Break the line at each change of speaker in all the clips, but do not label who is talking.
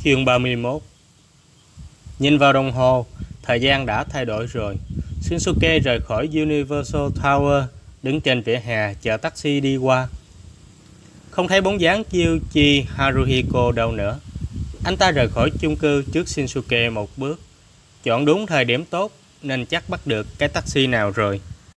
Chương 31. Nhìn vào đồng hồ, thời gian đã thay đổi rồi. Shinsuke rời khỏi Universal Tower, đứng trên vỉa hè chờ taxi đi qua. Không thấy bóng dáng Kyuchi Haruhiko đâu nữa. Anh ta rời khỏi chung cư trước Shinsuke một bước. Chọn đúng thời điểm tốt nên chắc bắt được cái taxi nào rồi.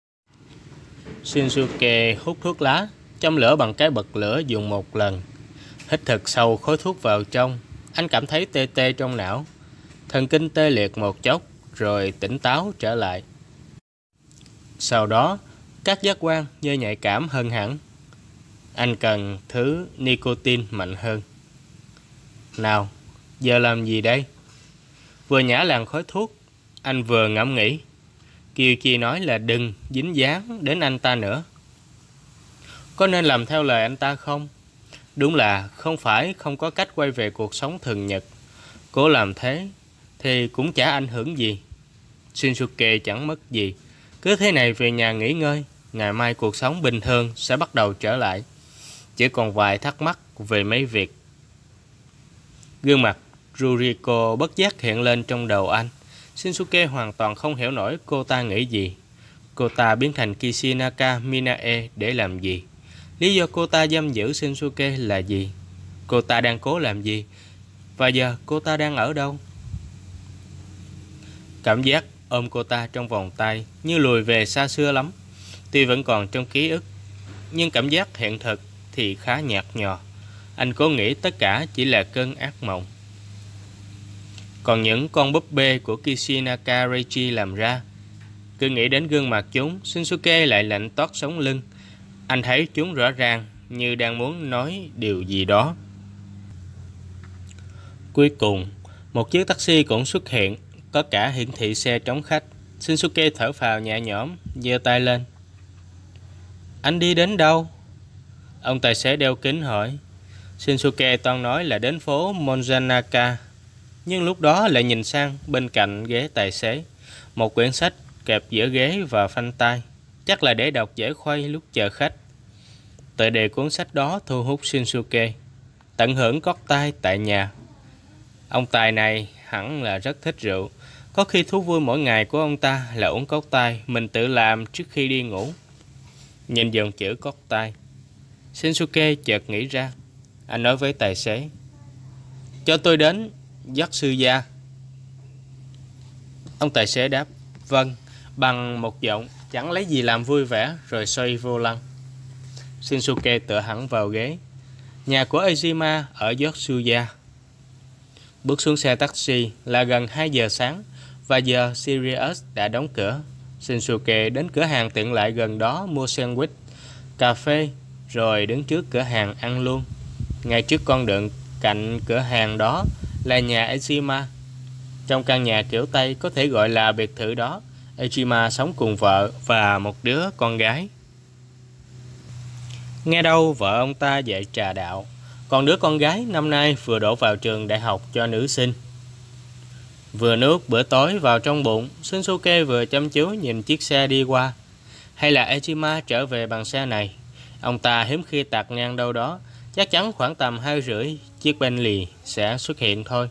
Shinsuke hút thuốc lá, châm lửa bằng cái bật lửa dùng một lần. Hít thật sâu khói thuốc vào trong. Anh cảm thấy tê tê trong não. Thần kinh tê liệt một chốc rồi tỉnh táo trở lại. Sau đó, các giác quan như nhạy cảm hơn hẳn. Anh cần thứ nicotine mạnh hơn. Nào, giờ làm gì đây? Vừa nhả làn khói thuốc, anh vừa ngẫm nghĩ. Kyuchi nói là đừng dính dáng đến anh ta nữa. Có nên làm theo lời anh ta không? Đúng là không phải không có cách quay về cuộc sống thường nhật. Cố làm thế thì cũng chả ảnh hưởng gì. Shinsuke chẳng mất gì. Cứ thế này về nhà nghỉ ngơi. Ngày mai cuộc sống bình thường sẽ bắt đầu trở lại. Chỉ còn vài thắc mắc về mấy việc. Gương mặt Ruriko bất giác hiện lên trong đầu anh. Shinsuke hoàn toàn không hiểu nổi cô ta nghĩ gì. Cô ta biến thành Kishinaka Minae để làm gì? Lý do cô ta giam giữ Shinsuke là gì? Cô ta đang cố làm gì? Và giờ cô ta đang ở đâu? Cảm giác ôm cô ta trong vòng tay như lùi về xa xưa lắm. Tuy vẫn còn trong ký ức, nhưng cảm giác hiện thực thì khá nhạt nhòa. Anh cố nghĩ tất cả chỉ là cơn ác mộng. Còn những con búp bê của Kishinaka Reiji làm ra, cứ nghĩ đến gương mặt chúng, Shinsuke lại lạnh toát sống lưng. Anh thấy chúng rõ ràng như đang muốn nói điều gì đó. Cuối cùng, một chiếc taxi cũng xuất hiện, có cả hiển thị xe trống khách. Shinsuke thở phào nhẹ nhõm, giơ tay lên. Anh đi đến đâu? Ông tài xế đeo kính hỏi. Shinsuke toan nói là đến phố Monjanaka, nhưng lúc đó lại nhìn sang bên cạnh ghế tài xế. Một quyển sách kẹp giữa ghế và phanh tay, chắc là để đọc dễ khuây lúc chờ khách. Tựa đề cuốn sách đó thu hút Shinsuke. Tận hưởng cót tai tại nhà. Ông tài này hẳn là rất thích rượu. Có khi thú vui mỗi ngày của ông ta là uống cốc tai mình tự làm trước khi đi ngủ. Nhìn dòng chữ cốc tai, Shinsuke chợt nghĩ ra. Anh nói với tài xế, cho tôi đến Yatsuya. Ông tài xế đáp vâng bằng một giọng chẳng lấy gì làm vui vẻ, rồi xoay vô lăng. Shinsuke tựa hẳn vào ghế. Nhà của Ejima ở Yatsuya. Bước xuống xe taxi là gần 2 giờ sáng và giờ Sirius đã đóng cửa. Shinsuke đến cửa hàng tiện lợi gần đó mua sandwich, cà phê, rồi đứng trước cửa hàng ăn luôn. Ngay trước con đường cạnh cửa hàng đó là nhà Ejima. Trong căn nhà kiểu Tây có thể gọi là biệt thự đó, Ejima sống cùng vợ và một đứa con gái. Nghe đâu vợ ông ta dạy trà đạo, còn đứa con gái năm nay vừa đổ vào trường đại học cho nữ sinh. Vừa nuốt bữa tối vào trong bụng, Shinsuke vừa chăm chú nhìn chiếc xe đi qua. Hay là Ejima trở về bằng xe này? Ông ta hiếm khi tạt ngang đâu đó, chắc chắn khoảng tầm 2:30 chiếc Bentley sẽ xuất hiện thôi.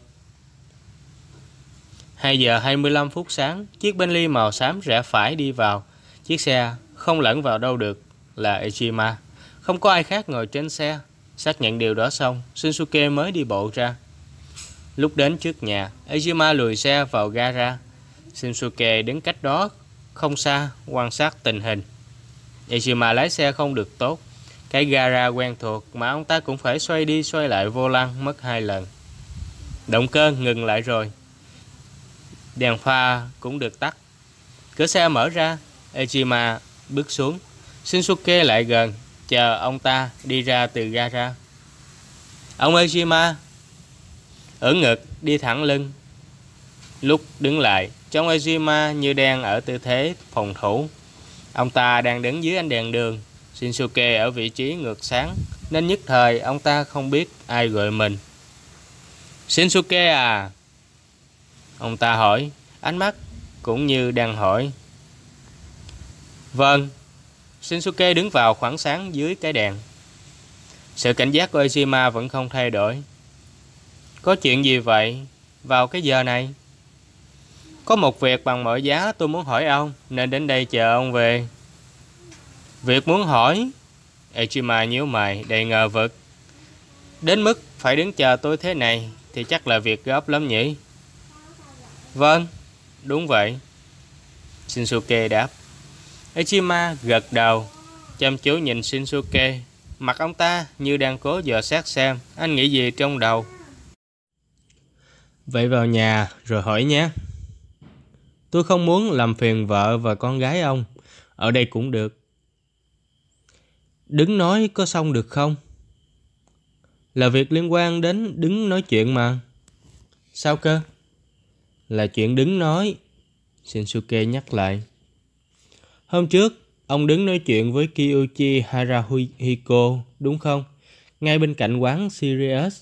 2 giờ 25 phút sáng, chiếc Bentley màu xám rẽ phải đi vào. Chiếc xe không lẫn vào đâu được, là Ejima. Không có ai khác ngồi trên xe. Xác nhận điều đó xong, Shinsuke mới đi bộ ra. Lúc đến trước nhà, Ejima lùi xe vào gara. Shinsuke đứng cách đó không xa, quan sát tình hình. Ejima lái xe không được tốt. Cái gara quen thuộc mà ông ta cũng phải xoay đi xoay lại vô lăng mất 2 lần. Động cơ ngừng lại rồi. Đèn pha cũng được tắt. Cửa xe mở ra, Ejima bước xuống. Shinsuke lại gần, chờ ông ta đi ra từ gara. Ông Ejima. Ưỡn ngực, đi thẳng lưng. Lúc đứng lại, trông Ejima như đang ở tư thế phòng thủ. Ông ta đang đứng dưới ánh đèn đường. Shinsuke ở vị trí ngược sáng, nên nhất thời ông ta không biết ai gọi mình. Shinsuke à? Ông ta hỏi, ánh mắt cũng như đang hỏi. Vâng. Shinsuke đứng vào khoảng sáng dưới cái đèn. Sự cảnh giác của Ejima vẫn không thay đổi. Có chuyện gì vậy? Vào cái giờ này? Có một việc bằng mọi giá tôi muốn hỏi ông, nên đến đây chờ ông về. Việc muốn hỏi? Ejima nhíu mày đầy ngờ vực. Đến mức phải đứng chờ tôi thế này thì chắc là việc gấp lắm nhỉ? Vâng, đúng vậy. Shinsuke đáp. Ejima gật đầu, chăm chú nhìn Shinsuke. Mặt ông ta như đang cố dò xét xem anh nghĩ gì trong đầu. Vậy vào nhà rồi hỏi nhé. Tôi không muốn làm phiền vợ và con gái ông. Ở đây cũng được. Đứng nói có xong được không? Là việc liên quan đến đứng nói chuyện mà. Sao cơ? Là chuyện đứng nói. Shinsuke nhắc lại. Hôm trước, ông đứng nói chuyện với Kyuchi Haruhiko, đúng không? Ngay bên cạnh quán Sirius.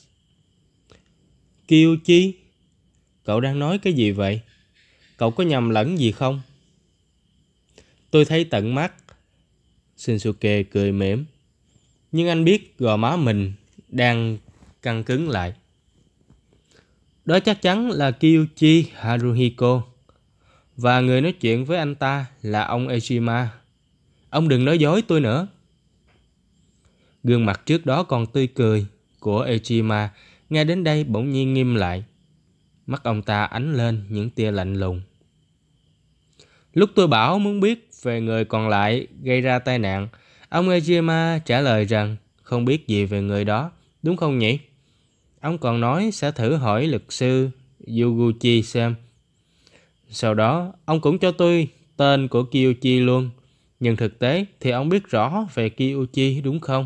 Kyuchi? Cậu đang nói cái gì vậy? Cậu có nhầm lẫn gì không? Tôi thấy tận mắt. Shinsuke cười mỉm. Nhưng anh biết gò má mình đang căng cứng lại. Đó chắc chắn là Kyuchi Haruhiko. Và người nói chuyện với anh ta là ông Ejima. Ông đừng nói dối tôi nữa. Gương mặt trước đó còn tươi cười của Ejima ngay đến đây bỗng nhiên nghiêm lại. Mắt ông ta ánh lên những tia lạnh lùng. Lúc tôi bảo muốn biết về người còn lại gây ra tai nạn, ông Ejima trả lời rằng không biết gì về người đó, đúng không nhỉ? Ông còn nói sẽ thử hỏi luật sư Yuguchi xem. Sau đó, ông cũng cho tôi tên của Kyuchi luôn. Nhưng thực tế thì ông biết rõ về Kyuchi đúng không?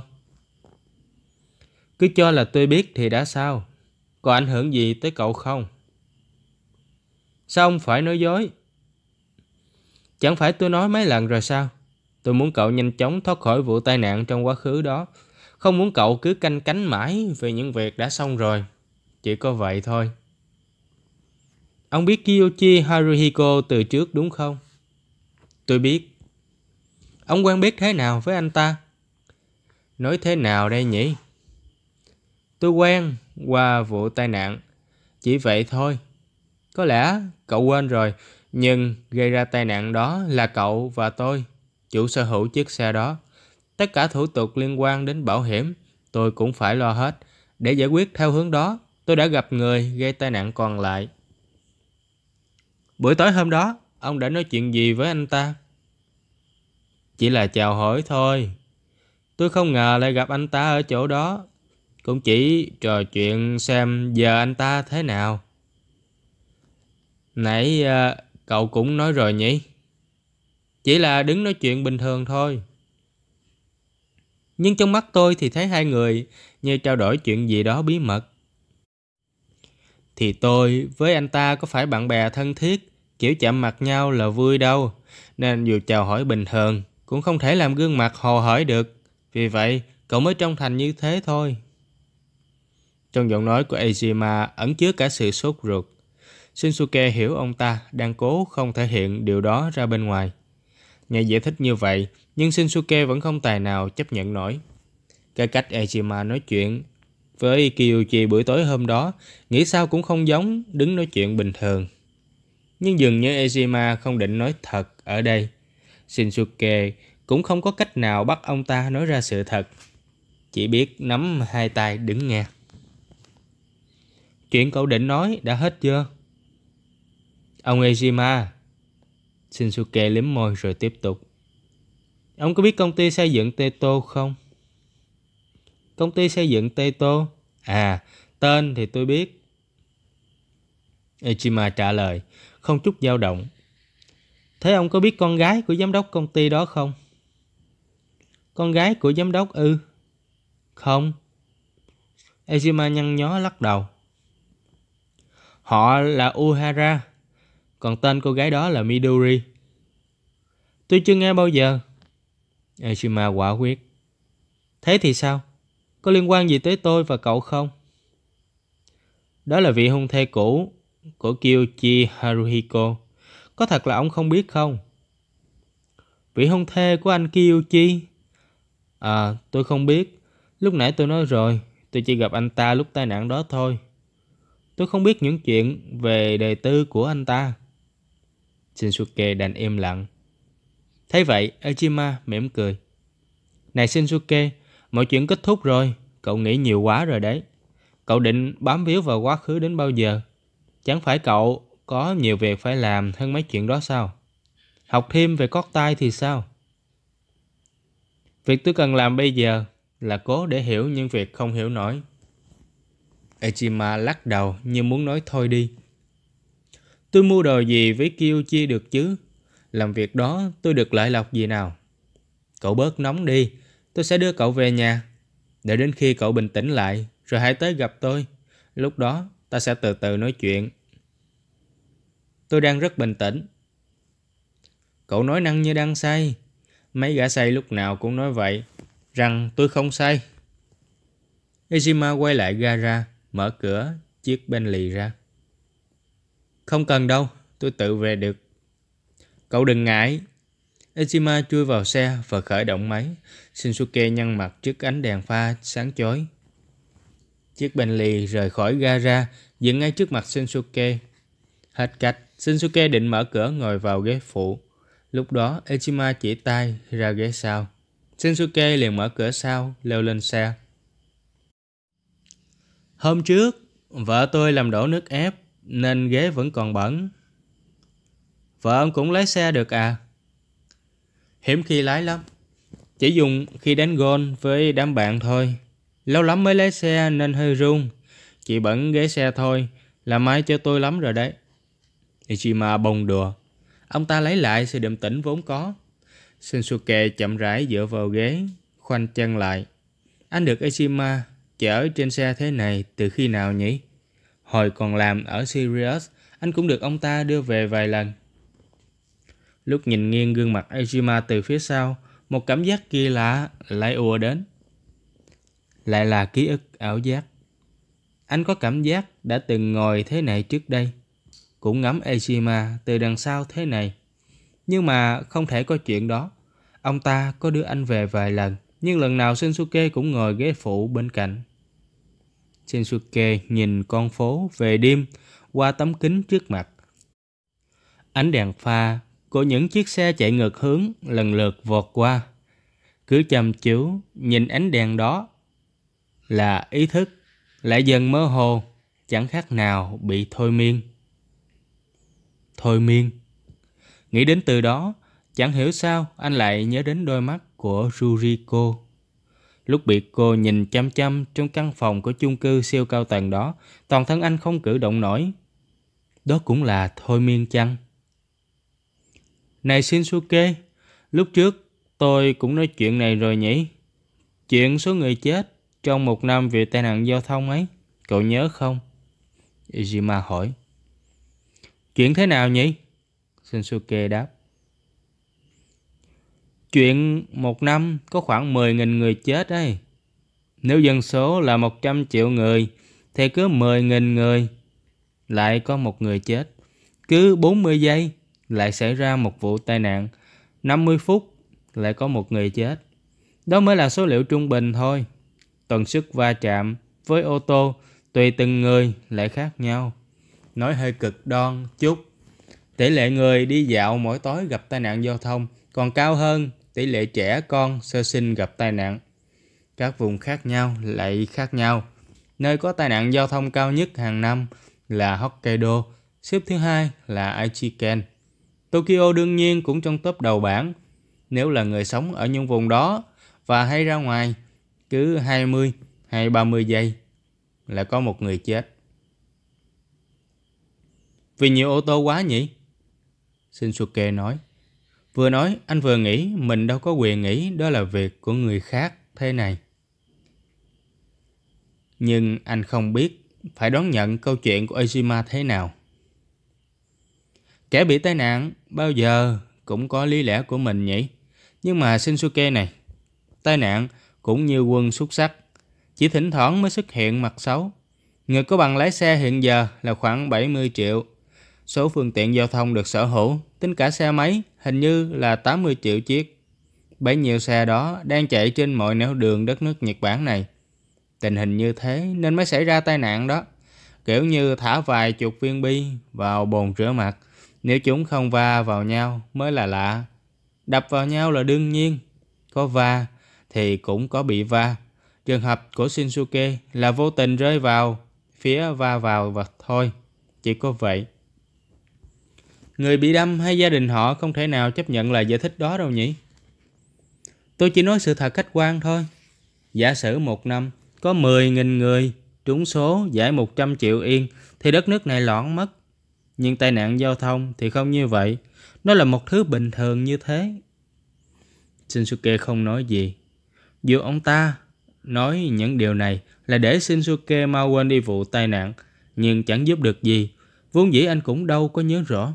Cứ cho là tôi biết thì đã sao? Có ảnh hưởng gì tới cậu không? Sao ông phải nói dối? Chẳng phải tôi nói mấy lần rồi sao? Tôi muốn cậu nhanh chóng thoát khỏi vụ tai nạn trong quá khứ đó. Không muốn cậu cứ canh cánh mãi về những việc đã xong rồi. Chỉ có vậy thôi. Ông biết Kyuchi Haruhiko từ trước đúng không? Tôi biết. Ông quen biết thế nào với anh ta? Nói thế nào đây nhỉ? Tôi quen qua vụ tai nạn. Chỉ vậy thôi. Có lẽ cậu quên rồi, nhưng gây ra tai nạn đó là cậu và tôi, chủ sở hữu chiếc xe đó. Tất cả thủ tục liên quan đến bảo hiểm, tôi cũng phải lo hết. Để giải quyết theo hướng đó, tôi đã gặp người gây tai nạn còn lại. Buổi tối hôm đó, ông đã nói chuyện gì với anh ta? Chỉ là chào hỏi thôi. Tôi không ngờ lại gặp anh ta ở chỗ đó. Cũng chỉ trò chuyện xem giờ anh ta thế nào. Nãy cậu cũng nói rồi nhỉ? Chỉ là đứng nói chuyện bình thường thôi. Nhưng trong mắt tôi thì thấy hai người như trao đổi chuyện gì đó bí mật. Thì tôi với anh ta có phải bạn bè thân thiết, kiểu chạm mặt nhau là vui đâu. Nên dù chào hỏi bình thường cũng không thể làm gương mặt hồ hởi được. Vì vậy cậu mới trông thành như thế thôi. Trong giọng nói của Ejima ẩn chứa cả sự sốt ruột. Shinsuke hiểu ông ta đang cố không thể hiện điều đó ra bên ngoài. Nghe giải thích như vậy, nhưng Shinsuke vẫn không tài nào chấp nhận nổi. Cái cách Ejima nói chuyện với Kyuchi buổi tối hôm đó, nghĩ sao cũng không giống đứng nói chuyện bình thường. Nhưng dường như Ejima không định nói thật ở đây. Shinsuke cũng không có cách nào bắt ông ta nói ra sự thật. Chỉ biết nắm hai tay đứng nghe. Chuyện cậu định nói đã hết chưa? Ông Ejima. Shinsuke liếm môi rồi tiếp tục. Ông có biết công ty xây dựng Teto không? Công ty xây dựng Teto? À, tên thì tôi biết. Ejima trả lời, không chút dao động. Thế ông có biết con gái của giám đốc công ty đó không? Con gái của giám đốc ư? Không. Ejima nhăn nhó lắc đầu. Họ là Uhara, còn tên cô gái đó là Midori. Tôi chưa nghe bao giờ. Ejima quả quyết. Thế thì sao? Có liên quan gì tới tôi và cậu không? Đó là vị hôn thê cũ của Kyuchi Haruhiko. Có thật là ông không biết không? Vị hôn thê của anh Kyuchi? À, tôi không biết. Lúc nãy tôi nói rồi, tôi chỉ gặp anh ta lúc tai nạn đó thôi. Tôi không biết những chuyện về đời tư của anh ta. Shinsuke đành im lặng. Thấy vậy, Ejima mỉm cười. Này Shinsuke, mọi chuyện kết thúc rồi. Cậu nghĩ nhiều quá rồi đấy. Cậu định bám víu vào quá khứ đến bao giờ? Chẳng phải cậu có nhiều việc phải làm hơn mấy chuyện đó sao? Học thêm về cót tai thì sao? Việc tôi cần làm bây giờ là cố để hiểu những việc không hiểu nổi. Ejima lắc đầu như muốn nói thôi đi. Tôi mua đồ gì với Kyoichi được chứ? Làm việc đó tôi được lợi lộc gì nào? Cậu bớt nóng đi, tôi sẽ đưa cậu về nhà. Đợi đến khi cậu bình tĩnh lại, rồi hãy tới gặp tôi. Lúc đó ta sẽ từ từ nói chuyện. Tôi đang rất bình tĩnh. Cậu nói năng như đang say. Mấy gã say lúc nào cũng nói vậy, rằng tôi không say. Ejima quay lại gara, mở cửa chiếc Bentley ra. Không cần đâu, tôi tự về được. Cậu đừng ngại. Ejima chui vào xe và khởi động máy. Shinsuke nhăn mặt trước ánh đèn pha sáng chói. Chiếc Bentley rời khỏi gara, dừng ngay trước mặt Shinsuke. Hết cách, Shinsuke định mở cửa ngồi vào ghế phụ. Lúc đó Ejima chỉ tay ra ghế sau. Shinsuke liền mở cửa sau, leo lên xe. Hôm trước, vợ tôi làm đổ nước ép nên ghế vẫn còn bẩn. Vợ ông cũng lái xe được à? Hiếm khi lái lắm. Chỉ dùng khi đánh golf với đám bạn thôi. Lâu lắm mới lái xe nên hơi run. Chỉ bẩn ghế xe thôi là may cho tôi lắm rồi đấy. Ejima bông đùa. Ông ta lấy lại sự điềm tĩnh vốn có. Shinsuke chậm rãi dựa vào ghế, khoanh chân lại. Anh được Ejima chở trên xe thế này từ khi nào nhỉ? Hồi còn làm ở Sirius, anh cũng được ông ta đưa về vài lần. Lúc nhìn nghiêng gương mặt Ejima từ phía sau, một cảm giác kỳ lạ lại ùa đến. Lại là ký ức ảo giác. Anh có cảm giác đã từng ngồi thế này trước đây, cũng ngắm Ejima từ đằng sau thế này. Nhưng mà không thể có chuyện đó. Ông ta có đưa anh về vài lần, nhưng lần nào Shinsuke cũng ngồi ghế phụ bên cạnh. Shinsuke nhìn con phố về đêm qua tấm kính trước mặt. Ánh đèn pha của những chiếc xe chạy ngược hướng lần lượt vọt qua. Cứ chăm chú nhìn ánh đèn đó là ý thức lại dần mơ hồ, chẳng khác nào bị thôi miên. Thôi miên. Nghĩ đến từ đó, chẳng hiểu sao anh lại nhớ đến đôi mắt của Ruriko. Lúc bị cô nhìn chăm chăm trong căn phòng của chung cư siêu cao tầng đó, toàn thân anh không cử động nổi. Đó cũng là thôi miên chăng? Này Shinsuke, lúc trước tôi cũng nói chuyện này rồi nhỉ? Chuyện số người chết trong một năm vì tai nạn giao thông ấy, cậu nhớ không? Ejima hỏi. Chuyện thế nào nhỉ? Shinsuke đáp. Chuyện một năm có khoảng 10.000 người chết ấy. Nếu dân số là 100 triệu người, thì cứ 10.000 người lại có một người chết. Cứ 40 giây lại xảy ra một vụ tai nạn. 50 phút lại có một người chết. Đó mới là số liệu trung bình thôi. Tần suất va chạm với ô tô tùy từng người lại khác nhau. Nói hơi cực đoan chút, tỷ lệ người đi dạo mỗi tối gặp tai nạn giao thông còn cao hơn tỷ lệ trẻ con sơ sinh gặp tai nạn. Các vùng khác nhau lại khác nhau. Nơi có tai nạn giao thông cao nhất hàng năm là Hokkaido, xếp thứ hai là Aichiken. Tokyo đương nhiên cũng trong top đầu bảng. Nếu là người sống ở những vùng đó và hay ra ngoài, cứ 20 hay 30 giây là có một người chết. Vì nhiều ô tô quá nhỉ? Shinsuke nói. Vừa nói, anh vừa nghĩ mình đâu có quyền nghĩ đó là việc của người khác thế này. Nhưng anh không biết phải đón nhận câu chuyện của Ejima thế nào. Kẻ bị tai nạn bao giờ cũng có lý lẽ của mình nhỉ? Nhưng mà Shinsuke này, tai nạn cũng như quân xúc xắc, chỉ thỉnh thoảng mới xuất hiện mặt xấu. Người có bằng lái xe hiện giờ là khoảng 70 triệu. Số phương tiện giao thông được sở hữu, tính cả xe máy, hình như là 80 triệu chiếc. Bấy nhiêu xe đó đang chạy trên mọi nẻo đường đất nước Nhật Bản này. Tình hình như thế nên mới xảy ra tai nạn đó. kiểu như thả vài chục viên bi vào bồn rửa mặt. Nếu chúng không va vào nhau mới là lạ. Đập vào nhau là đương nhiên. Có va thì cũng có bị va. Trường hợp của Shinsuke là vô tình rơi vào phía va vào và thôi. Chỉ có vậy. Người bị đâm hay gia đình họ không thể nào chấp nhận lời giải thích đó đâu nhỉ? Tôi chỉ nói sự thật khách quan thôi. Giả sử một năm có 10.000 người trúng số giải 100 triệu yên thì đất nước này loạn mất. Nhưng tai nạn giao thông thì không như vậy. Nó là một thứ bình thường như thế. Shinsuke không nói gì. Dù ông ta nói những điều này là để Shinsuke mau quên đi vụ tai nạn, nhưng chẳng giúp được gì. Vốn dĩ anh cũng đâu có nhớ rõ.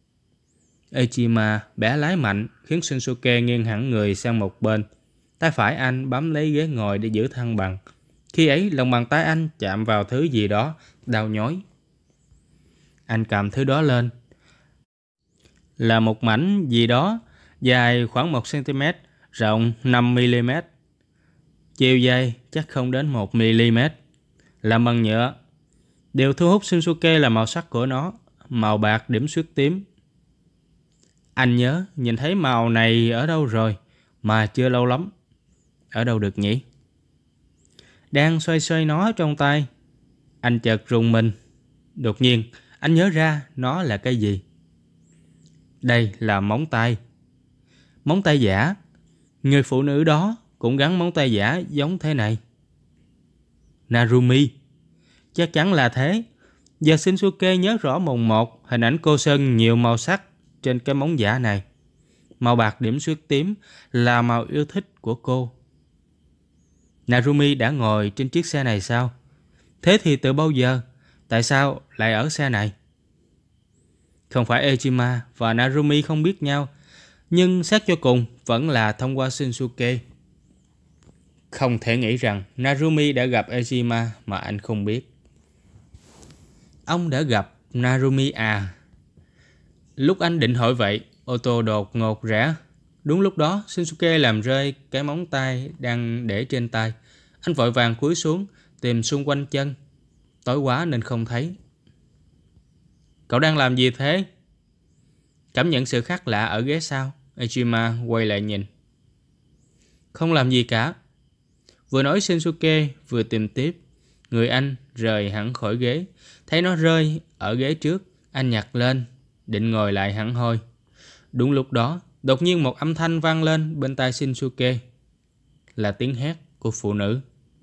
Echima bẻ lái mạnh khiến Shinsuke nghiêng hẳn người sang một bên. Tay phải anh bám lấy ghế ngồi để giữ thăng bằng. Khi ấy lòng bàn tay anh chạm vào thứ gì đó đau nhói. Anh cầm thứ đó lên. Là một mảnh gì đó dài khoảng 1 cm, rộng 5 mm. Chiều dài chắc không đến 1 mm. Làm bằng nhựa. Điều thu hút Shinsuke là màu sắc của nó, màu bạc điểm xuyết tím. Anh nhớ nhìn thấy màu này ở đâu rồi, mà chưa lâu lắm. Ở đâu được nhỉ? Đang xoay xoay nó trong tay, anh chợt rùng mình. Đột nhiên, anh nhớ ra nó là cái gì. Đây là móng tay. Móng tay giả. Người phụ nữ đó cũng gắn móng tay giả giống thế này. Narumi. Chắc chắn là thế. Giờ Shinsuke nhớ rõ mồn một hình ảnh cô sơn nhiều màu sắc trên cái móng giả này. Màu bạc điểm xuyết tím là màu yêu thích của cô. Narumi đã ngồi trên chiếc xe này sao? Thế thì từ bao giờ? Tại sao lại ở xe này? Không phải Echima và Narumi không biết nhau, nhưng xét cho cùng vẫn là thông qua Shinsuke. Không thể nghĩ rằng Narumi đã gặp Echima mà anh không biết. Ông đã gặp Narumi à? Lúc anh định hỏi vậy, ô tô đột ngột rẽ. Đúng lúc đó, Shinsuke làm rơi cái móng tay đang để trên tay. Anh vội vàng cúi xuống, tìm xung quanh chân. Tối quá nên không thấy. Cậu đang làm gì thế? Cảm nhận sự khác lạ ở ghế sau, Echima quay lại nhìn. Không làm gì cả. Vừa nói Shinsuke vừa tìm tiếp. Người anh rời hẳn khỏi ghế. Thấy nó rơi ở ghế trước, anh nhặt lên, định ngồi lại hẳn hoi. Đúng lúc đó, đột nhiên một âm thanh vang lên bên tai Shinsuke. Là tiếng hét của phụ nữ.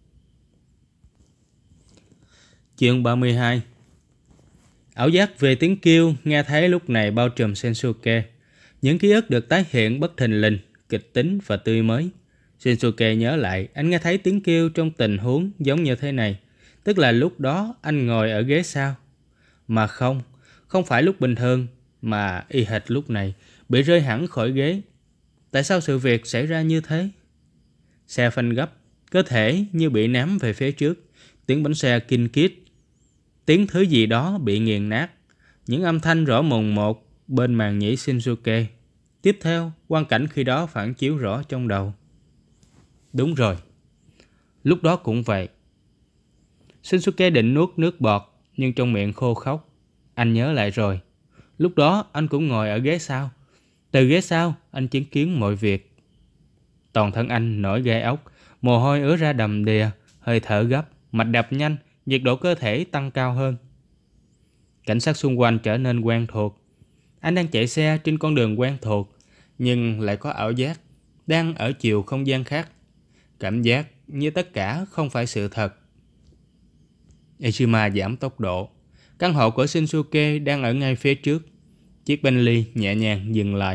Chương 32. Ảo giác về tiếng kêu nghe thấy lúc này bao trùm Shinsuke. Những ký ức được tái hiện bất thình lình, kịch tính và tươi mới. Shinsuke nhớ lại anh nghe thấy tiếng kêu trong tình huống giống như thế này. Tức là lúc đó anh ngồi ở ghế sau. Mà không phải lúc bình thường, mà y hệt lúc này, bị rơi hẳn khỏi ghế. Tại sao sự việc xảy ra như thế? Xe phanh gấp, cơ thể như bị ném về phía trước. Tiếng bánh xe kinh kít. Tiếng thứ gì đó bị nghiền nát. Những âm thanh rõ mồn một bên màn nhĩ Shinsuke. Tiếp theo, quang cảnh khi đó phản chiếu rõ trong đầu. Đúng rồi. Lúc đó cũng vậy. Shinsuke định nuốt nước bọt, nhưng trong miệng khô khốc. Anh nhớ lại rồi. Lúc đó anh cũng ngồi ở ghế sau. Từ ghế sau, anh chứng kiến mọi việc. Toàn thân anh nổi gai ốc, mồ hôi ứa ra đầm đìa, hơi thở gấp, mạch đập nhanh, nhiệt độ cơ thể tăng cao hơn. Cảnh sát xung quanh trở nên quen thuộc. Anh đang chạy xe trên con đường quen thuộc, nhưng lại có ảo giác, đang ở chiều không gian khác. Cảm giác như tất cả không phải sự thật. Echima giảm tốc độ. Căn hộ của Shinsuke đang ở ngay phía trước. Chiếc Bentley nhẹ nhàng dừng lại.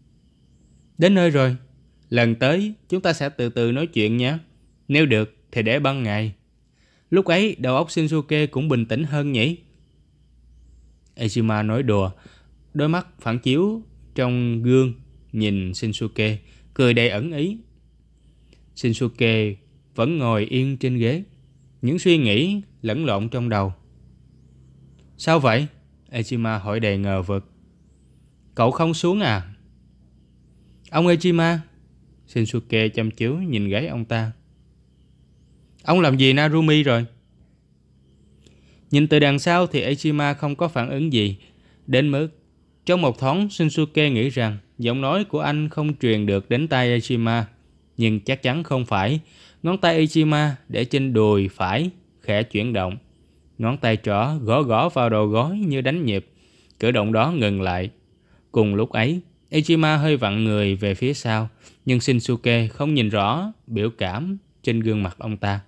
Đến nơi rồi. Lần tới chúng ta sẽ từ từ nói chuyện nhé. Nếu được thì để ban ngày. Lúc ấy đầu óc Shinsuke cũng bình tĩnh hơn nhỉ? Echima nói đùa. Đôi mắt phản chiếu trong gương nhìn Shinsuke, cười đầy ẩn ý. Shinsuke vẫn ngồi yên trên ghế. Những suy nghĩ lẫn lộn trong đầu. Sao vậy? Echima hỏi đầy ngờ vực. Cậu không xuống à? Ông Echima. Shinsuke chăm chú nhìn gáy ông ta. Ông làm gì Narumi rồi? Nhìn từ đằng sau thì Ejima không có phản ứng gì, đến mức trong một thoáng Shinsuke nghĩ rằng giọng nói của anh không truyền được đến tai Ejima. Nhưng chắc chắn không phải. Ngón tay Ejima để trên đùi phải khẽ chuyển động. Ngón tay trỏ gõ gõ vào đầu gối như đánh nhịp. Cử động đó ngừng lại. Cùng lúc ấy, Ejima hơi vặn người về phía sau, nhưng Shinsuke không nhìn rõ biểu cảm trên gương mặt ông ta.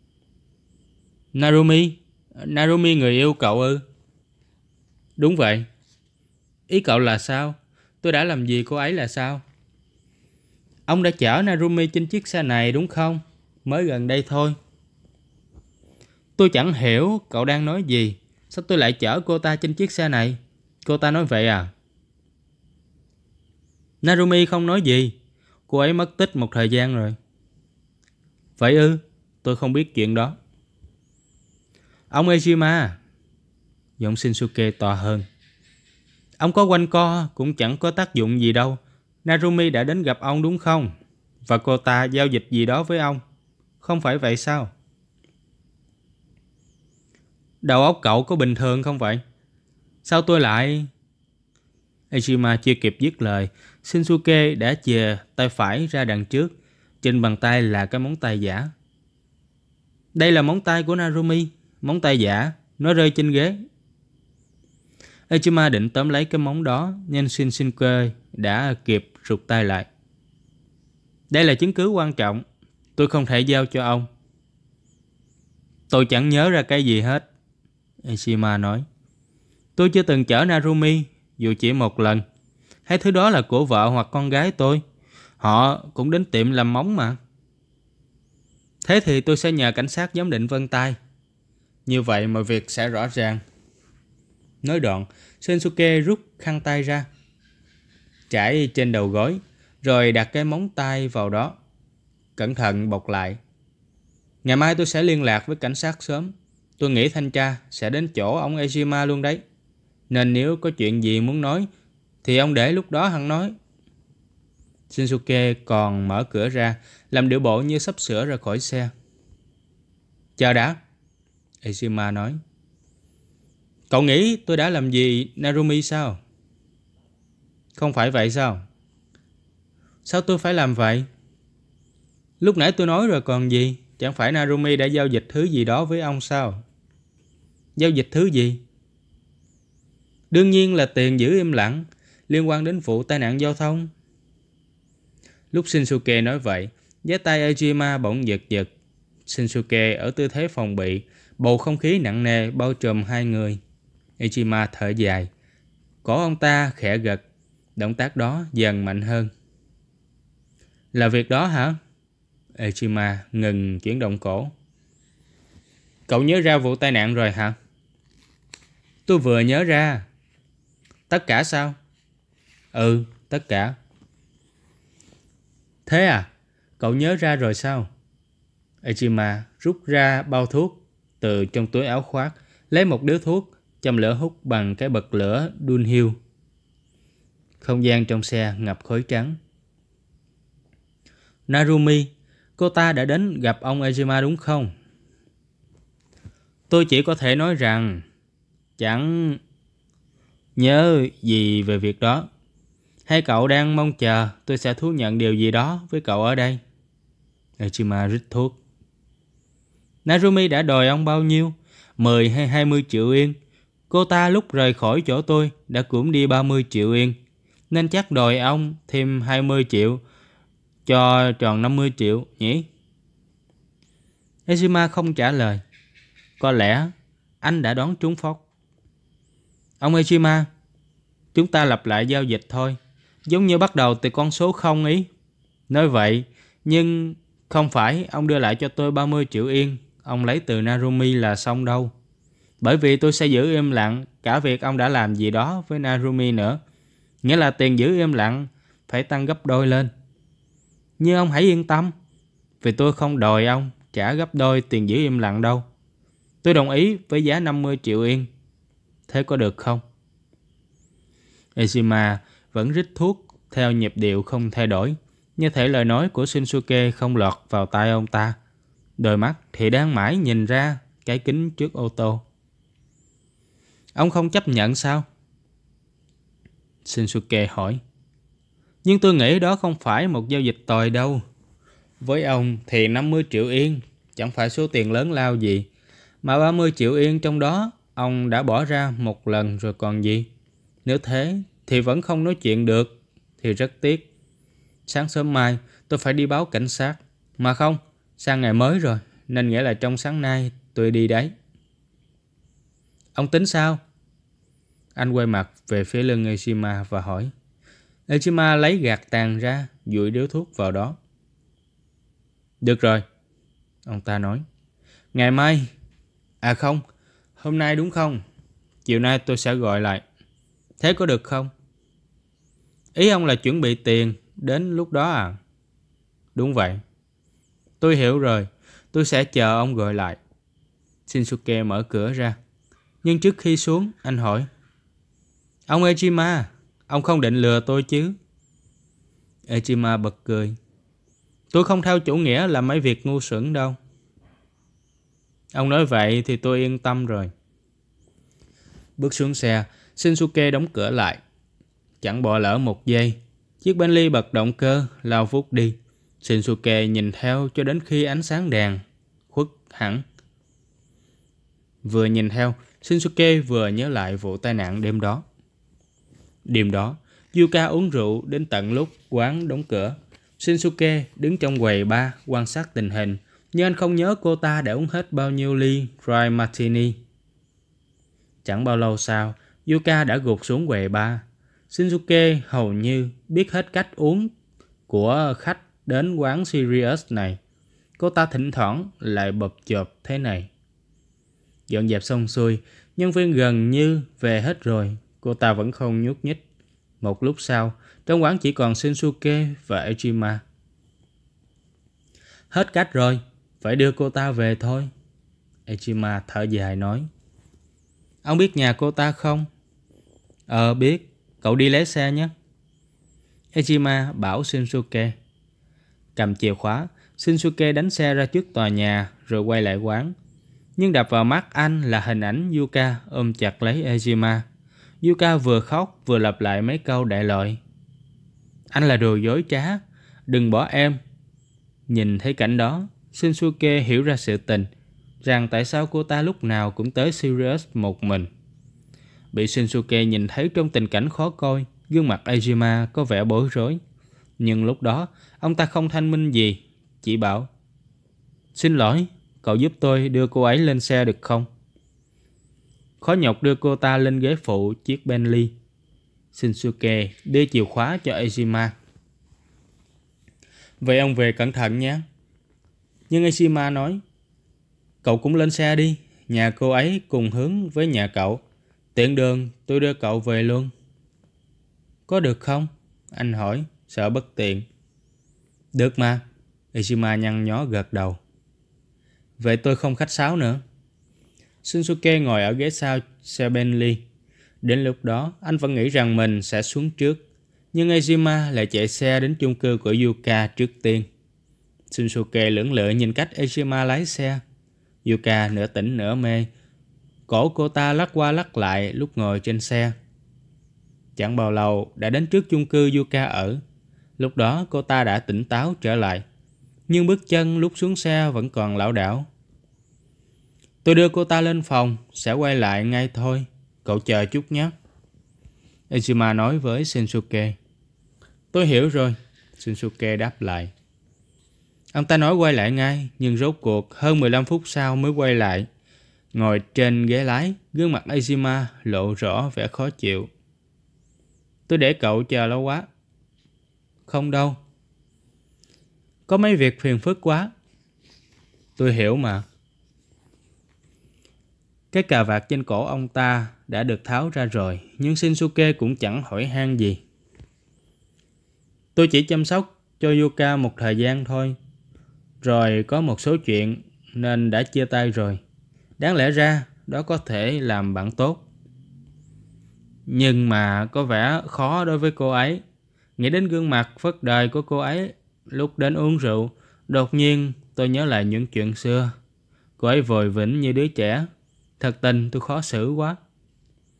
Narumi? Narumi người yêu cậu ư? Đúng vậy. Ý cậu là sao? Tôi đã làm gì cô ấy là sao? Ông đã chở Narumi trên chiếc xe này đúng không? Mới gần đây thôi. Tôi chẳng hiểu cậu đang nói gì. Sao tôi lại chở cô ta trên chiếc xe này? Cô ta nói vậy à? Narumi không nói gì. Cô ấy mất tích một thời gian rồi. Vậy ư? Tôi không biết chuyện đó. Ông Ejima. Giọng Shinsuke to hơn. Ông có quanh co cũng chẳng có tác dụng gì đâu. Narumi đã đến gặp ông đúng không? Và cô ta giao dịch gì đó với ông. Không phải vậy sao? Đầu óc cậu có bình thường không vậy? Sao tôi lại... Ejima chưa kịp dứt lời, Shinsuke đã chìa tay phải ra đằng trước. Trên bàn tay là cái móng tay giả. Đây là móng tay của Narumi. Móng tay giả. Nó rơi trên ghế. Ejima định tóm lấy cái móng đó, nhưng Shinsuke đã kịp rụt tay lại. Đây là chứng cứ quan trọng. Tôi không thể giao cho ông. Tôi chẳng nhớ ra cái gì hết. Ejima nói. Tôi chưa từng chở Narumi, dù chỉ một lần. Hai thứ đó là của vợ hoặc con gái tôi. Họ cũng đến tiệm làm móng mà. Thế thì tôi sẽ nhờ cảnh sát giám định vân tay. Như vậy mọi việc sẽ rõ ràng. Nói đoạn, Shinsuke rút khăn tay ra, trải trên đầu gối, rồi đặt cái móng tay vào đó. Cẩn thận bọc lại. Ngày mai tôi sẽ liên lạc với cảnh sát sớm. Tôi nghĩ thanh tra sẽ đến chỗ ông Ejima luôn đấy. Nên nếu có chuyện gì muốn nói, thì ông để lúc đó hẵng nói. Shinsuke còn mở cửa ra, làm điệu bộ như sắp sửa ra khỏi xe. Chờ đã, Ejima nói. Cậu nghĩ tôi đã làm gì Narumi sao? Không phải vậy sao? Sao tôi phải làm vậy? Lúc nãy tôi nói rồi còn gì. Chẳng phải Narumi đã giao dịch thứ gì đó với ông sao? Giao dịch thứ gì? Đương nhiên là tiền giữ im lặng liên quan đến vụ tai nạn giao thông. Lúc Shinsuke nói vậy, giá tay Ejima bỗng giật giật. Shinsuke ở tư thế phòng bị, bầu không khí nặng nề bao trùm hai người. Ejima thở dài. Cổ ông ta khẽ gật. Động tác đó dần mạnh hơn. Là việc đó hả? Ejima ngừng chuyển động cổ. Cậu nhớ ra vụ tai nạn rồi hả? Tôi vừa nhớ ra. Tất cả sao? Ừ, tất cả. Thế à? Cậu nhớ ra rồi sao? Ejima rút ra bao thuốc từ trong túi áo khoác, lấy một điếu thuốc, châm lửa hút bằng cái bật lửa Dunhill. Không gian trong xe ngập khói trắng. Narumi, cô ta đã đến gặp ông Ejima đúng không? Tôi chỉ có thể nói rằng chẳng nhớ gì về việc đó. Hay cậu đang mong chờ tôi sẽ thú nhận điều gì đó với cậu ở đây? Ejima rít thuốc. Narumi đã đòi ông bao nhiêu? 10 hay 20 triệu yên? Cô ta lúc rời khỏi chỗ tôi đã cũng đi 30 triệu yên. Nên chắc đòi ông thêm 20 triệu cho tròn 50 triệu nhỉ? Ejima không trả lời. Có lẽ anh đã đoán trúng phóc. Ông Ejima, chúng ta lặp lại giao dịch thôi. Giống như bắt đầu từ con số 0 ý. Nói vậy, nhưng không phải ông đưa lại cho tôi 30 triệu yên. Ông lấy từ Narumi là xong đâu. Bởi vì tôi sẽ giữ im lặng cả việc ông đã làm gì đó với Narumi nữa. Nghĩa là tiền giữ im lặng phải tăng gấp đôi lên. Nhưng ông hãy yên tâm, vì tôi không đòi ông trả gấp đôi tiền giữ im lặng đâu. Tôi đồng ý với giá 50 triệu yên. Thế có được không? Ejima vẫn rít thuốc theo nhịp điệu không thay đổi, như thể lời nói của Shinsuke không lọt vào tai ông ta. Đôi mắt thì đang mãi nhìn ra cái kính trước ô tô. Ông không chấp nhận sao? Shinsuke hỏi. Nhưng tôi nghĩ đó không phải một giao dịch tồi đâu. Với ông thì 50 triệu yên chẳng phải số tiền lớn lao gì. Mà 30 triệu yên trong đó ông đã bỏ ra một lần rồi còn gì. Nếu thế thì vẫn không nói chuyện được thì rất tiếc. Sáng sớm mai tôi phải đi báo cảnh sát. Mà không, sang ngày mới rồi nên nghĩa là trong sáng nay tôi đi đấy. Ông tính sao? Anh quay mặt về phía lưng Ejima và hỏi. Ejima lấy gạt tàn ra, dụi điếu thuốc vào đó. Được rồi, ông ta nói. Ngày mai, à không, hôm nay đúng không? Chiều nay tôi sẽ gọi lại. Thế có được không? Ý ông là chuẩn bị tiền, đến lúc đó à? Đúng vậy. Tôi hiểu rồi, tôi sẽ chờ ông gọi lại. Shinsuke mở cửa ra. Nhưng trước khi xuống, anh hỏi. Ông Ejima, ông không định lừa tôi chứ? Ejima bật cười. Tôi không theo chủ nghĩa làm mấy việc ngu xuẩn đâu. Ông nói vậy thì tôi yên tâm rồi. Bước xuống xe, Shinsuke đóng cửa lại. Chẳng bỏ lỡ một giây. Chiếc Bentley bật động cơ, lao vút đi. Shinsuke nhìn theo cho đến khi ánh sáng đèn khuất hẳn. Vừa nhìn theo, Shinsuke vừa nhớ lại vụ tai nạn đêm đó. Đêm đó, Yuka uống rượu đến tận lúc quán đóng cửa. Shinsuke đứng trong quầy bar quan sát tình hình, nhưng anh không nhớ cô ta đã uống hết bao nhiêu ly Dry Martini. Chẳng bao lâu sau, Yuka đã gục xuống quầy bar. Shinsuke hầu như biết hết cách uống của khách đến quán Sirius này. Cô ta thỉnh thoảng lại bập chộp thế này. Dọn dẹp xong xuôi, nhân viên gần như về hết rồi. Cô ta vẫn không nhúc nhích. Một lúc sau, trong quán chỉ còn Shinsuke và Ejima. Hết cách rồi, phải đưa cô ta về thôi. Ejima thở dài nói. Ông biết nhà cô ta không? Biết. Cậu đi lấy xe nhé. Ejima bảo Shinsuke. Cầm chìa khóa, Shinsuke đánh xe ra trước tòa nhà rồi quay lại quán. Nhưng đập vào mắt anh là hình ảnh Yuka ôm chặt lấy Ejima. Yuka vừa khóc vừa lặp lại mấy câu đại loại. Anh là đồ dối trá, đừng bỏ em. Nhìn thấy cảnh đó, Shinsuke hiểu ra sự tình, rằng tại sao cô ta lúc nào cũng tới Sirius một mình. Bị Shinsuke nhìn thấy trong tình cảnh khó coi, gương mặt Ejima có vẻ bối rối. Nhưng lúc đó, ông ta không thanh minh gì, chỉ bảo. Xin lỗi, cậu giúp tôi đưa cô ấy lên xe được không? Khó nhọc đưa cô ta lên ghế phụ chiếc Bentley. Shinsuke đưa chìa khóa cho Ejima. Vậy ông về cẩn thận nhé. Nhưng Ejima nói. Cậu cũng lên xe đi, nhà cô ấy cùng hướng với nhà cậu. Tiện đường tôi đưa cậu về luôn. Có được không? Anh hỏi, sợ bất tiện. Được mà. Ejima nhăn nhó gật đầu. Vậy tôi không khách sáo nữa. Shinsuke ngồi ở ghế sau xe Bentley. Đến lúc đó, anh vẫn nghĩ rằng mình sẽ xuống trước. Nhưng Ejima lại chạy xe đến chung cư của Yuka trước tiên. Shinsuke lưỡng lự nhìn cách Ejima lái xe. Yuka nửa tỉnh nửa mê. Cổ cô ta lắc qua lắc lại lúc ngồi trên xe. Chẳng bao lâu đã đến trước chung cư Yuka ở. Lúc đó cô ta đã tỉnh táo trở lại. Nhưng bước chân lúc xuống xe vẫn còn lảo đảo. Tôi đưa cô ta lên phòng, sẽ quay lại ngay thôi. Cậu chờ chút nhé. Ejima nói với Shinsuke. Tôi hiểu rồi, Shinsuke đáp lại. Ông ta nói quay lại ngay, nhưng rốt cuộc hơn 15 phút sau mới quay lại. Ngồi trên ghế lái, gương mặt Ejima lộ rõ vẻ khó chịu. Tôi để cậu chờ lâu quá. Không đâu. Có mấy việc phiền phức quá. Tôi hiểu mà. Cái cà vạt trên cổ ông ta đã được tháo ra rồi, nhưng Shinsuke cũng chẳng hỏi han gì. Tôi chỉ chăm sóc cho Yuka một thời gian thôi. Rồi có một số chuyện nên đã chia tay rồi. Đáng lẽ ra đó có thể làm bạn tốt. Nhưng mà có vẻ khó đối với cô ấy. Nghĩ đến gương mặt phớt đời của cô ấy lúc đến uống rượu, đột nhiên tôi nhớ lại những chuyện xưa. Cô ấy vội vĩnh như đứa trẻ. Thật tình tôi khó xử quá.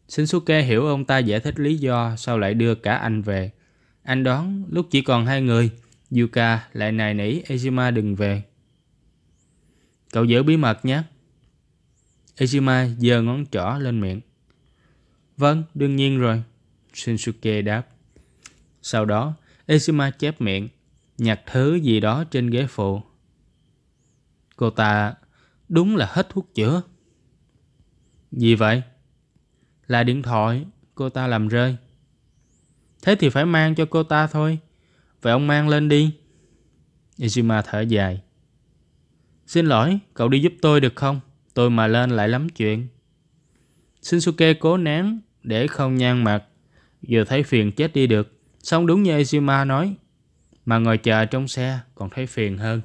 Shinsuke hiểu ông ta giải thích lý do sao lại đưa cả anh về. Anh đoán lúc chỉ còn 2 người, Yuka lại nài nỉ Ejima đừng về. Cậu giữ bí mật nhé. Ejima giơ ngón trỏ lên miệng. Vâng, đương nhiên rồi, Shinsuke đáp. Sau đó, Ejima chép miệng, nhặt thứ gì đó trên ghế phụ. Cô ta đúng là hết thuốc chữa. Gì vậy? Là điện thoại, cô ta làm rơi. Thế thì phải mang cho cô ta thôi. Vậy ông mang lên đi. Ejima thở dài. Xin lỗi, cậu đi giúp tôi được không? Tôi mà lên lại lắm chuyện. Shinsuke cố nén để không nhăn mặt. Vừa thấy phiền chết đi được. Xong đúng như Ejima nói, mà ngồi chờ trong xe còn thấy phiền hơn.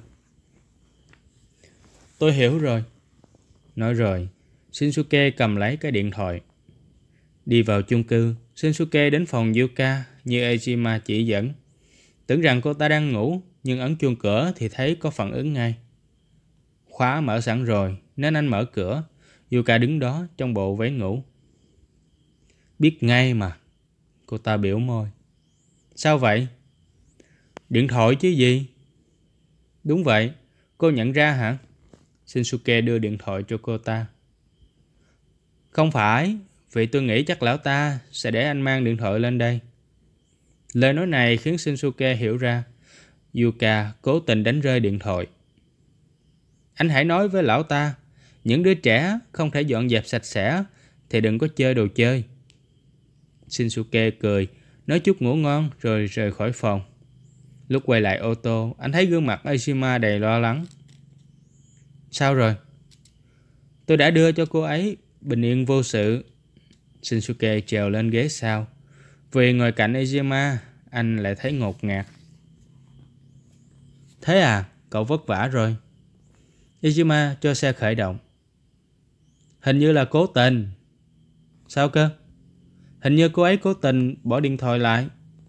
Tôi hiểu rồi. Nói rồi, Shinsuke cầm lấy cái điện thoại. Đi vào chung cư, Shinsuke đến phòng Yuka như Ejima chỉ dẫn. Tưởng rằng cô ta đang ngủ, nhưng ấn chuông cửa thì thấy có phản ứng ngay. Khóa mở sẵn rồi nên anh mở cửa. Yuka đứng đó trong bộ váy ngủ. Biết ngay mà. Cô ta biểu môi. Sao vậy? Điện thoại chứ gì? Đúng vậy. Cô nhận ra hả? Shinsuke đưa điện thoại cho cô ta. Không phải. Vì tôi nghĩ chắc lão ta sẽ để anh mang điện thoại lên đây. Lời nói này khiến Shinsuke hiểu ra. Yuka cố tình đánh rơi điện thoại. Anh hãy nói với lão ta, những đứa trẻ không thể dọn dẹp sạch sẽ thì đừng có chơi đồ chơi. Shinsuke cười, nói chút ngủ ngon rồi rời khỏi phòng. Lúc quay lại ô tô, anh thấy gương mặt Ejima đầy lo lắng. Sao rồi? Tôi đã đưa cho cô ấy bình yên vô sự. Shinsuke trèo lên ghế sau. Vì ngồi cạnh Ejima, anh lại thấy ngột ngạt. Thế à, cậu vất vả rồi. Ejima cho xe khởi động. Hình như là cố tình. Sao cơ? Hình như cô ấy cố tình bỏ điện thoại lại.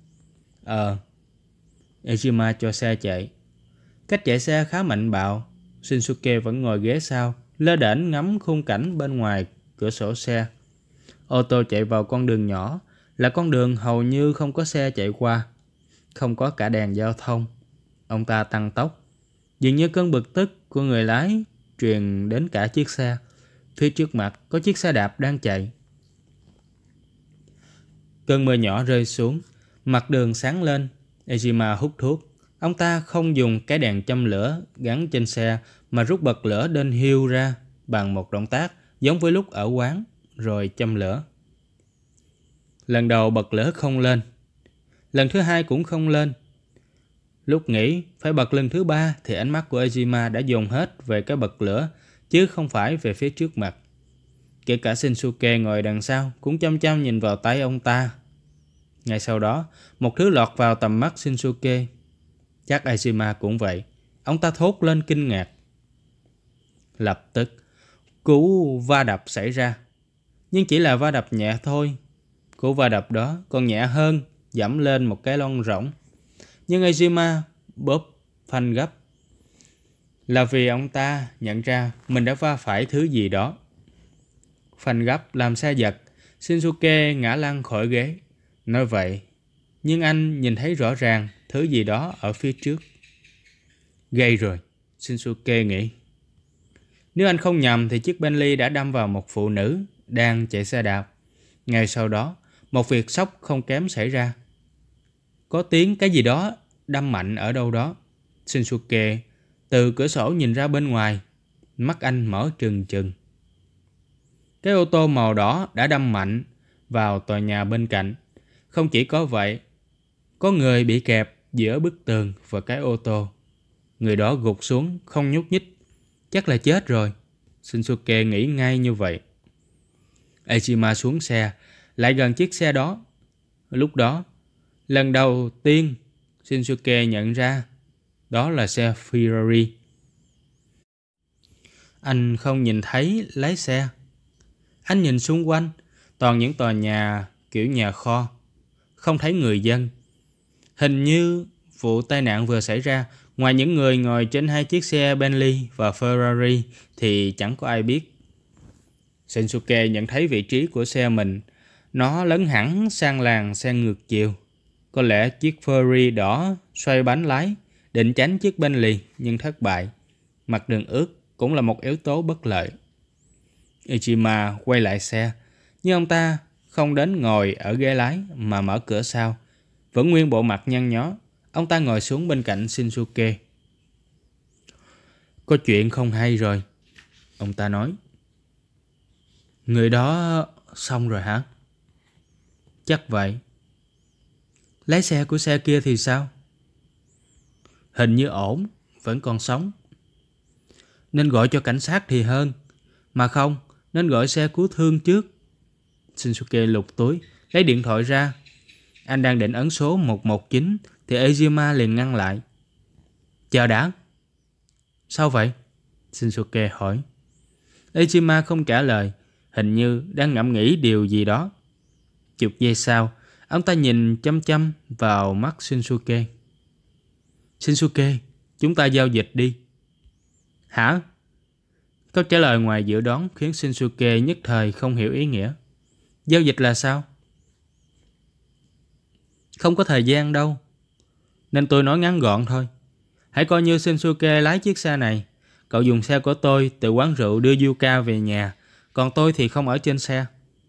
Ejima cho xe chạy. Cách chạy xe khá mạnh bạo. Shinsuke vẫn ngồi ghế sau, lơ đễnh ngắm khung cảnh bên ngoài cửa sổ xe. Ô tô chạy vào con đường nhỏ, là con đường hầu như không có xe chạy qua. Không có cả đèn giao thông. Ông ta tăng tốc. Dường như cơn bực tức của người lái truyền đến cả chiếc xe. Phía trước mặt có chiếc xe đạp đang chạy. Cơn mưa nhỏ rơi xuống, mặt đường sáng lên. Ejima hút thuốc. Ông ta không dùng cái đèn châm lửa gắn trên xe mà rút bật lửa đên hiu ra bằng một động tác giống với lúc ở quán, rồi châm lửa. Lần đầu bật lửa không lên. Lần thứ hai cũng không lên. Lúc nghĩ phải bật lần thứ ba thì ánh mắt của Ejima đã dồn hết về cái bật lửa chứ không phải về phía trước mặt. Kể cả Shinsuke ngồi đằng sau cũng chăm chăm nhìn vào tay ông ta. Ngay sau đó, một thứ lọt vào tầm mắt Shinsuke. Chắc Ejima cũng vậy. Ông ta thốt lên kinh ngạc. Lập tức, cú va đập xảy ra. Nhưng chỉ là va đập nhẹ thôi. Cú va đập đó còn nhẹ hơn, dẫm lên một cái lon rỗng. Nhưng Ejima bóp phanh gấp. Là vì ông ta nhận ra mình đã va phải thứ gì đó. Phanh gấp làm xe giật. Shinsuke ngã lăn khỏi ghế. Nói vậy, nhưng anh nhìn thấy rõ ràng thứ gì đó ở phía trước. Gây rồi, Shinsuke nghĩ. Nếu anh không nhầm thì chiếc Bentley đã đâm vào một phụ nữ đang chạy xe đạp. Ngay sau đó, một việc sốc không kém xảy ra. Có tiếng cái gì đó đâm mạnh ở đâu đó. Shinsuke từ cửa sổ nhìn ra bên ngoài. Mắt anh mở trừng trừng. Cái ô tô màu đỏ đã đâm mạnh vào tòa nhà bên cạnh. Không chỉ có vậy, có người bị kẹp giữa bức tường và cái ô tô. Người đó gục xuống không nhúc nhích. Chắc là chết rồi. Shinsuke nghĩ ngay như vậy. Ejima xuống xe, lại gần chiếc xe đó. Lúc đó, lần đầu tiên Shinsuke nhận ra đó là xe Ferrari. Anh không nhìn thấy lái xe. Anh nhìn xung quanh, toàn những tòa nhà kiểu nhà kho. Không thấy người dân. Hình như vụ tai nạn vừa xảy ra, ngoài những người ngồi trên hai chiếc xe Bentley và Ferrari thì chẳng có ai biết. Shinsuke nhận thấy vị trí của xe mình Nó lấn hẳn sang làn xe ngược chiều. Có lẽ chiếc Ferrari đỏ xoay bánh lái, định tránh chiếc Bentley nhưng thất bại. Mặt đường ướt cũng là một yếu tố bất lợi. Ichima quay lại xe, nhưng ông ta không đến ngồi ở ghế lái mà mở cửa sau. Vẫn nguyên bộ mặt nhăn nhó, ông ta ngồi xuống bên cạnh Shinsuke. Có chuyện không hay rồi, ông ta nói. Người đó xong rồi hả? Chắc vậy. Lái xe của xe kia thì sao? Hình như ổn, vẫn còn sống. Nên gọi cho cảnh sát thì hơn. Mà không, nên gọi xe cứu thương trước. Shinsuke lục túi, lấy điện thoại ra. Anh đang định ấn số 119 thì Ejima liền ngăn lại. Chờ đã. Sao vậy? Shinsuke hỏi. Ejima không trả lời, hình như đang ngẫm nghĩ điều gì đó. Chục giây sau, ông ta nhìn chăm chăm vào mắt Shinsuke. Shinsuke, chúng ta giao dịch đi. Hả? Câu trả lời ngoài dự đoán khiến Shinsuke nhất thời không hiểu ý nghĩa. Giao dịch là sao? Không có thời gian đâu, nên tôi nói ngắn gọn thôi. Hãy coi như Shinsuke lái chiếc xe này. Cậu dùng xe của tôi từ quán rượu đưa Yuka về nhà, còn tôi thì không ở trên xe.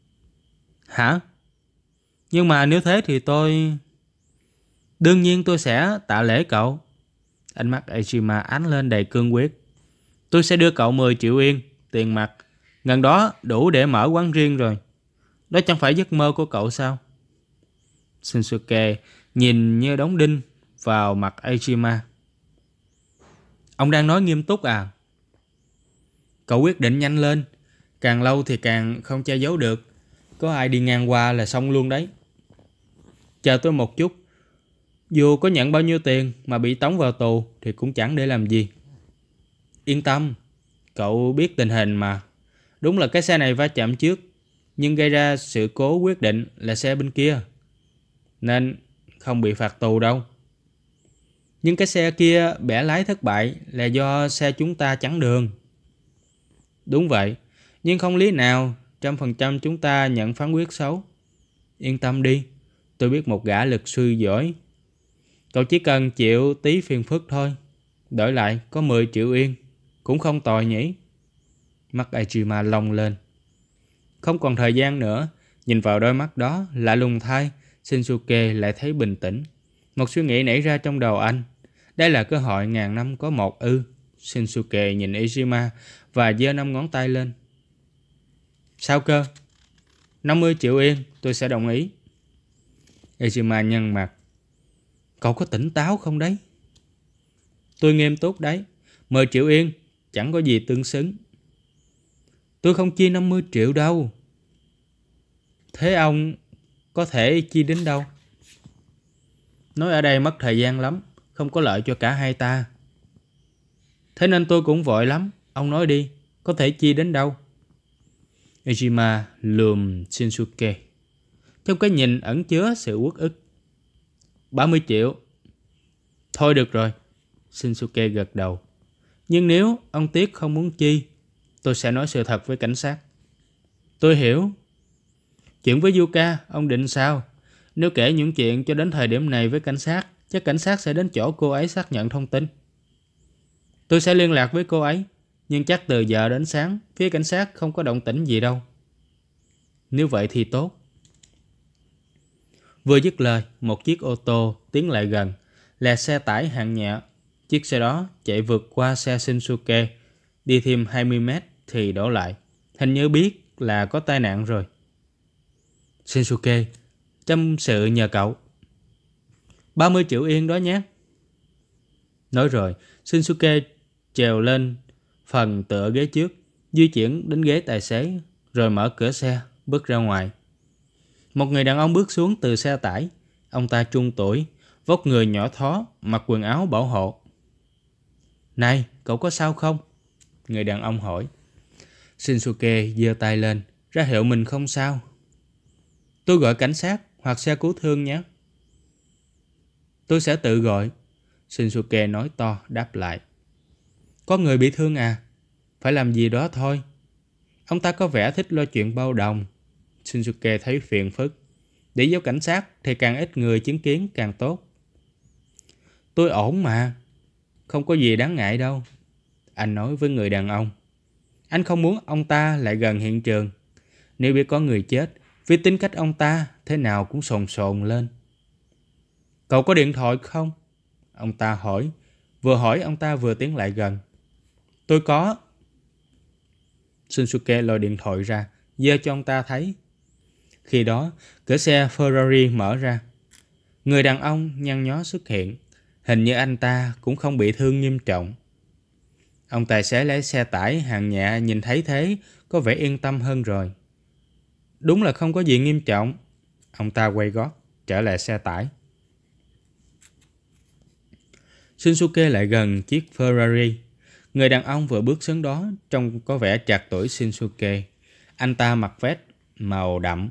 Hả? Nhưng mà nếu thế thì tôi... Đương nhiên tôi sẽ tạ lễ cậu. Ánh mắt Ejima ánh lên đầy cương quyết. Tôi sẽ đưa cậu 10 triệu yên, tiền mặt. Ngần đó đủ để mở quán riêng rồi. Đó chẳng phải giấc mơ của cậu sao? Shinsuke nhìn như đóng đinh vào mặt Ejima. Ông đang nói nghiêm túc à? Cậu quyết định nhanh lên. Càng lâu thì càng không che giấu được. Có ai đi ngang qua là xong luôn đấy. Chờ tôi một chút. Dù có nhận bao nhiêu tiền mà bị tống vào tù thì cũng chẳng để làm gì. Yên tâm, cậu biết tình hình mà. Đúng là cái xe này va chạm trước, nhưng gây ra sự cố quyết định là xe bên kia, nên không bị phạt tù đâu. Nhưng cái xe kia bẻ lái thất bại là do xe chúng ta chắn đường. Đúng vậy, nhưng không lý nào 100% chúng ta nhận phán quyết xấu. Yên tâm đi, tôi biết một gã luật sư giỏi. Cậu chỉ cần chịu tí phiền phức thôi. Đổi lại có 10 triệu yên, cũng không tồi nhỉ. Mắt Ejima long lên. Không còn thời gian nữa. Nhìn vào đôi mắt đó lạ lùng thay, Shinsuke lại thấy bình tĩnh. Một suy nghĩ nảy ra trong đầu anh. Đây là cơ hội ngàn năm có một ư? Shinsuke nhìn Ejima và giơ 5 ngón tay lên. Sao cơ? 50 triệu yên tôi sẽ đồng ý. Ejima nhăn mặt. Cậu có tỉnh táo không đấy? Tôi nghiêm túc đấy. 10 triệu yên chẳng có gì tương xứng. Tôi không chia 50 triệu đâu. Thế ông có thể chia đến đâu? Nói ở đây mất thời gian lắm, không có lợi cho cả hai ta. Thế nên tôi cũng vội lắm. Ông nói đi, có thể chia đến đâu? Ejima lườm Shinsuke. Trong cái nhìn ẩn chứa sự uất ức. 30 triệu. Thôi được rồi. Shinsuke gật đầu. Nhưng nếu ông Tiết không muốn chi, tôi sẽ nói sự thật với cảnh sát. Tôi hiểu. Chuyện với Yuka, ông định sao? Nếu kể những chuyện cho đến thời điểm này với cảnh sát, chắc cảnh sát sẽ đến chỗ cô ấy xác nhận thông tin. Tôi sẽ liên lạc với cô ấy, nhưng chắc từ giờ đến sáng, phía cảnh sát không có động tĩnh gì đâu. Nếu vậy thì tốt. Vừa dứt lời, một chiếc ô tô tiến lại gần, là xe tải hạng nhẹ. Chiếc xe đó chạy vượt qua xe Shinsuke, đi thêm 20 mét thì đổ lại. Hình như biết là có tai nạn rồi. Shinsuke, tâm sự nhờ cậu. 30 triệu yên đó nhé. Nói rồi, Shinsuke trèo lên phần tựa ghế trước, di chuyển đến ghế tài xế, rồi mở cửa xe, bước ra ngoài. Một người đàn ông bước xuống từ xe tải. Ông ta trung tuổi, vóc người nhỏ thó, mặc quần áo bảo hộ. Này, cậu có sao không? Người đàn ông hỏi. Shinsuke giơ tay lên, ra hiệu mình không sao. Tôi gọi cảnh sát hoặc xe cứu thương nhé. Tôi sẽ tự gọi. Shinsuke nói to đáp lại. Có người bị thương à? Phải làm gì đó thôi. Ông ta có vẻ thích lo chuyện bao đồng. Shinsuke thấy phiền phức. Để dấu cảnh sát thì càng ít người chứng kiến càng tốt. Tôi ổn mà. Không có gì đáng ngại đâu. Anh nói với người đàn ông. Anh không muốn ông ta lại gần hiện trường. Nếu biết có người chết, vì tính cách ông ta thế nào cũng sồn sồn lên. Cậu có điện thoại không? Ông ta hỏi. Vừa hỏi ông ta vừa tiến lại gần. Tôi có. Shinsuke lôi điện thoại ra, giơ cho ông ta thấy. Khi đó, cửa xe Ferrari mở ra. Người đàn ông nhăn nhó xuất hiện. Hình như anh ta cũng không bị thương nghiêm trọng. Ông tài xế lái xe tải hạng nhẹ nhìn thấy thế, có vẻ yên tâm hơn rồi. Đúng là không có gì nghiêm trọng. Ông ta quay gót, trở lại xe tải. Shinsuke lại gần chiếc Ferrari. Người đàn ông vừa bước xuống đó trông có vẻ trạc tuổi Shinsuke. Anh ta mặc vest màu đậm.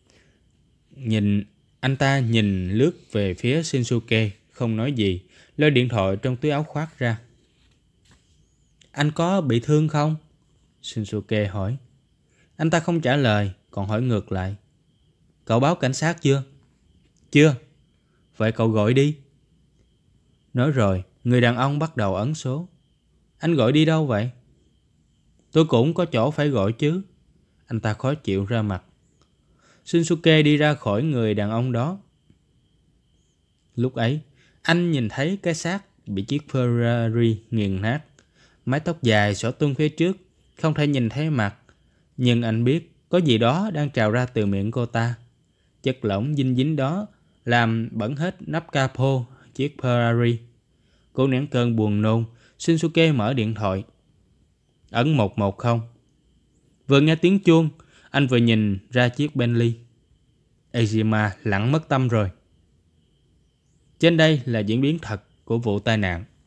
Anh ta nhìn lướt về phía Shinsuke, không nói gì, lôi điện thoại trong túi áo khoác ra. Anh có bị thương không? Shinsuke hỏi. Anh ta không trả lời, còn hỏi ngược lại. Cậu báo cảnh sát chưa? Chưa. Vậy cậu gọi đi. Nói rồi, người đàn ông bắt đầu ấn số. Anh gọi đi đâu vậy? Tôi cũng có chỗ phải gọi chứ. Anh ta khó chịu ra mặt. Shinsuke đi ra khỏi người đàn ông đó. Lúc ấy, anh nhìn thấy cái xác bị chiếc Ferrari nghiền nát. Mái tóc dài xõa tung phía trước, không thể nhìn thấy mặt. Nhưng anh biết có gì đó đang trào ra từ miệng cô ta. Chất lỏng dinh dính đó làm bẩn hết nắp capo chiếc Ferrari. Cô nén cơn buồn nôn, Shinsuke mở điện thoại. Ấn 110. Vừa nghe tiếng chuông, anh vừa nhìn ra chiếc Bentley. Ejima lẳng mất tâm rồi. Trên đây là diễn biến thật của vụ tai nạn.